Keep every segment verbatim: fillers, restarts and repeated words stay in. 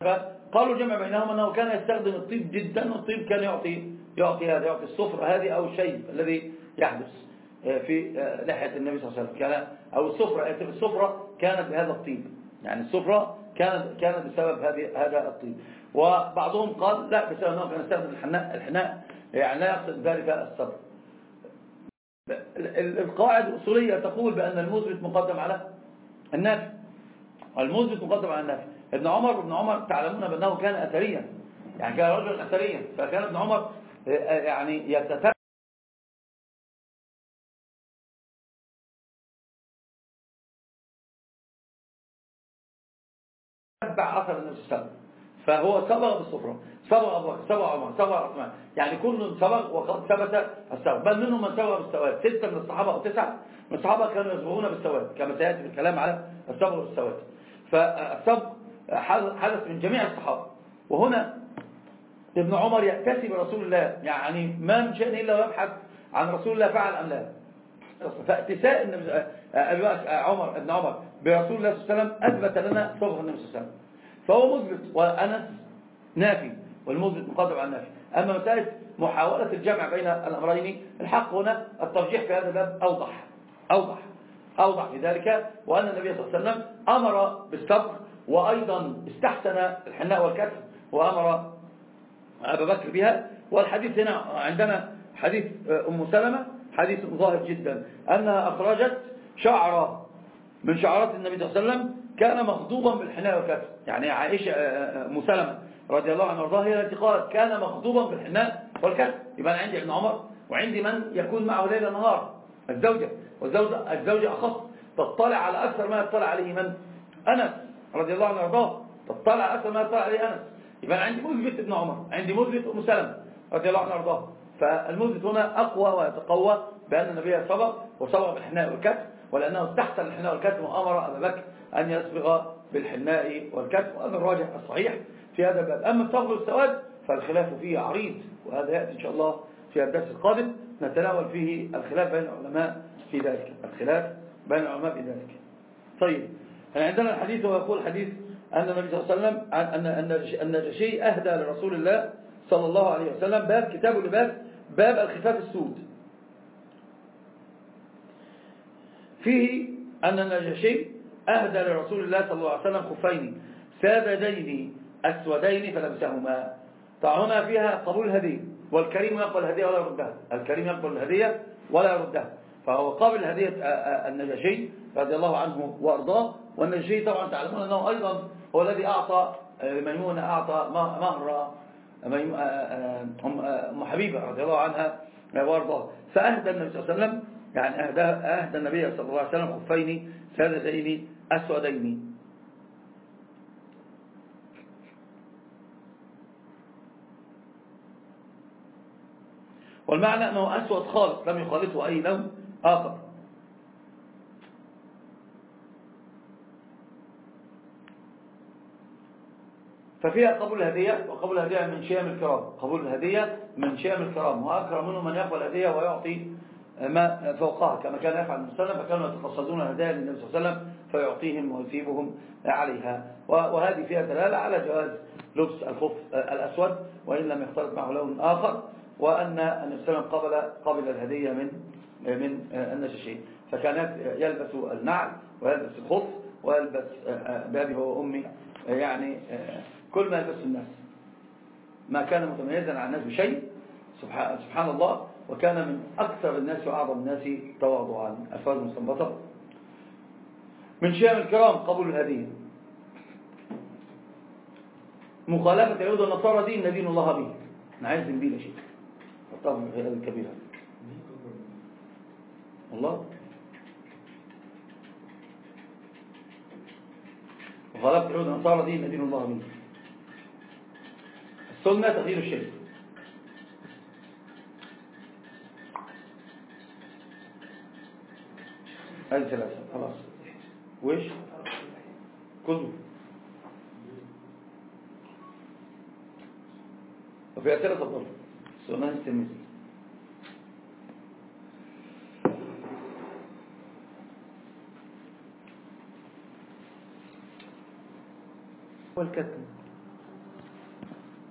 قالوا جمع بينهم أنه كان يستخدم الطيب جدا، والطيب كان يعطي يعطي هذا يعطي الصفر هذه أو الشيب الذي يحدث في لحية النبي صلى الله عليه وسلم، كان أو الصفرة الصفرة كانت بهذا الطيب، يعني الصفرة كانت كانت بسبب هذه هذا الطيب. وبعضهم قال لا، بسبب أنه كان يستخدم الحناء الحناء يعني لا يقصد ذلك الصبر. القواعد الأصولية تقول بأن المثبت مقدم على النافي، المثبت مقدم على النافي. ابن عمر ابن عمر تعلمون بأنه كان أثريا، يعني كان رجلا أثريا، فكان ابن عمر يعني يتتبع أثر النبي صلى الله عليه وسلم، فهو صبغ بالصفرة، صبغ أبو بكر، صبغ عمر، صبغ عثمان، يعني كل صبغ وقد ثبت الصبغ، بل منهم من صبغ بالسواد. ستة من الصحابة أو تسعة من الصحابة كانوا يصبغون بالسواد، كما سيأتي في الكلام على الصبغ بالسواد. فالصبغ حدث من جميع الصحابة. وهنا ابن عمر يأتسي برسول الله، يعني ما من شيء إلا ويبحث عن رسول الله فعل أم لا. فاتساء عمر ابن عمر برسول الله صلى الله عليه وسلم أثبت لنا صبغ النبي صلى الله عليه وسلم، فهو مثبت وأنس نافي، والمثبت مقدم على النافي. أما مسألة محاولة الجمع بين الأمرين، الحق هنا الترجيح في هذا الباب أوضح أوضح أوضح في ذلك، وأن النبي صلى الله عليه وسلم أمر بالصبغ، وأيضا استحسن الحناء والكتف وأمر أبا بكر بها. والحديث هنا عندنا حديث أم سلمة حديث ظاهر جدا، أنها أخرجت شعرة من شعرات النبي صلى الله عليه وسلم كان مخضوبا بالحناء والكتف، يعني عائشة أم سلمة رضي الله عنها وارضاها هي التي قالت كان مخضوبا بالحناء والكتف. يبقى أنا عندي ابن عمر وعندي من يكون معه ليل نهار، الزوجة، والزوجة الزوجة أخص تطلع على أكثر ما يطلع عليه من أنس رضي الله عنه وارضاه، تطلع على أكثر ما يطلع عليه أنس. يبقى عندي مثبت ابن عمر، عندي مثبت أم سلمة رضي الله عنها وارضاها. فالمثبت هنا أقوى ويتقوى بأن النبي صبغ وصبغ بالحناء والكتف، ولأنه استحسن الحناء والكتف وأمر أبا بكر أن يصبغ بالحناء والكتف، وهذا الراجح الصحيح في هذا الباب. أما الصبغ والسواد فالخلاف فيه عريض، وهذا يأتي إن شاء الله في الدرس القادم نتناول فيه الخلاف بين العلماء في ذلك، الخلاف بين العلماء في ذلك. طيب، عندنا الحديث ويقول حديث أن النبي صلى الله عليه وسلم أن النجاشي أهدى لرسول الله صلى الله عليه وسلم باب كتاب اللباس، باب الخفاف السود، فيه أن النجاشي أهدى لرسول الله صلى الله عليه وسلم خفين ساددين أسودين فلبسهما. فهنا فيها قبول الهدية، والكريم يقبل الهدية ولا يردها، الكريم يقبل الهدية ولا يردها، فهو قابل هدية النجاشي رضي الله عنه وأرضاه. والنجاشي طبعا تعلمون أنه أيضا هو الذي أعطى ميمونة، أعطى مهر أم حبيبة رضي الله عنها وأرضاه. فأهدى النبي صلى الله عليه وسلم، يعني أهدى, أهدى النبي صلى الله عليه وسلم خفين سادتين أسودين. والمعنى أنه أسود خالص لم يخالطه أي لون آخر. ففيها قبول الهدية، وقبول الهدية من شيم الكرام، قبول الهدية من شيم الكرام، وأكرم منهم من يقبل الهدية ويعطي ما فوقها، كما كان يفعل النبي صلى الله عليه وسلم، فكانوا يتقصدون الهدايا للنبي صلى الله عليه وسلم فيعطيهم ويثيبهم عليها. وهذه فيها دلالة على جواز لبس الخف الأسود وإن لم يختلط معه لون آخر، وأن النبي صلى الله عليه وسلم قبل قبل الهدية من من النجاشي، فكان يلبس النعل ويلبس الخف ويلبس بأبي وأمي، يعني كل ما يلبس الناس، ما كان متميزا عن الناس بشيء، سبحان الله، وكان من أكثر الناس وأعظم الناس تواضعا. ألفاظ مستنبطة. من شيم الكرام قبول الهدية. مخالفة اليهود والنصارى دين ندين الله به، نعايز بيه شيء طبعا في هذا الكبير والله. مخالفة اليهود والنصارى دين ندين الله به. السنة تغيير الشيء. هذه ثلاثة خلاص. وإيش كله. وفي أسئلة تفضل سؤال التلميذ. والكتم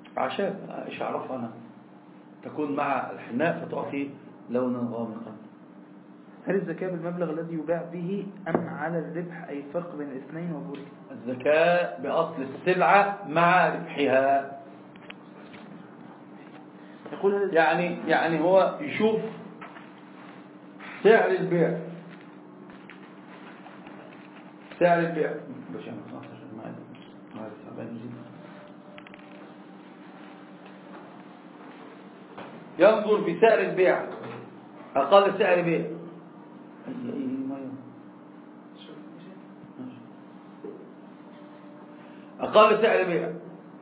عشان ايش اعرف انا، تكون مع الحناء فتعطي لونا غامقا. هل الزكاة بالمبلغ الذي يباع به أم على الربح، أي الفرق بين الاثنين وبورك؟ الزكاة بأصل السلعة مع ربحها. يقول يعني يعني هو يشوف سعر البيع، سعر البيع ينظر في سعر البيع، أقل سعر بيع أقل سعر بيع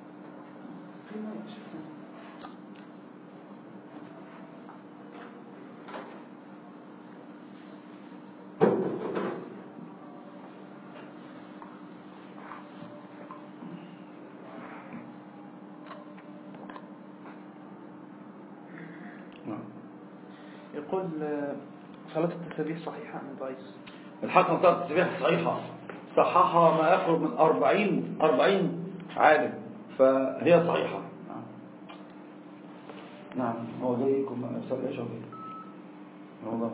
يقول صلاة التسبيح صحيحة أم ضعيفة؟ الحق صلاة التسبيح صحيحة، صححها ما يقرب من أربعين أربعين عالم، فهي صحيحة. نعم هو جايكم أسأل إيش هو جاي.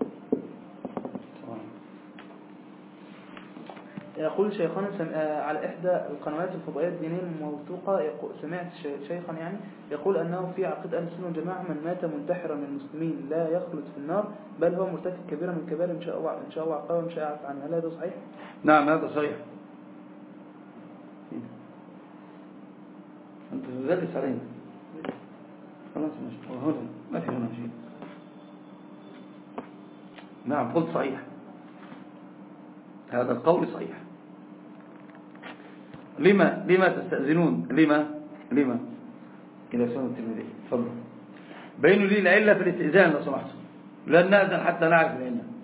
يقول شيخنا على إحدى القنوات الفضائية الدينية الموثوقة، سمعت شيخا يعني يقول أنه في عقيدة أهل السنة والجماعة من مات منتحرا من المسلمين لا يخلد في النار، بل هو مرتكب كبيرة من كبائر إن شاء الله إن شاء الله عقاب وإن شاء عفى عنه. هل هذا صحيح؟ نعم هذا صحيح. أنت تدرس علينا خلاص ماشي، هنا ما في هنا شيء. نعم قلت صحيح، هذا القول صحيح. لما لما تستأذنون؟ لما لما إلى سنة الترمذي؟ تفضل بينوا لي العلة في الاستئذان لو سمحتم، لن نأذن حتى نعرف العلة.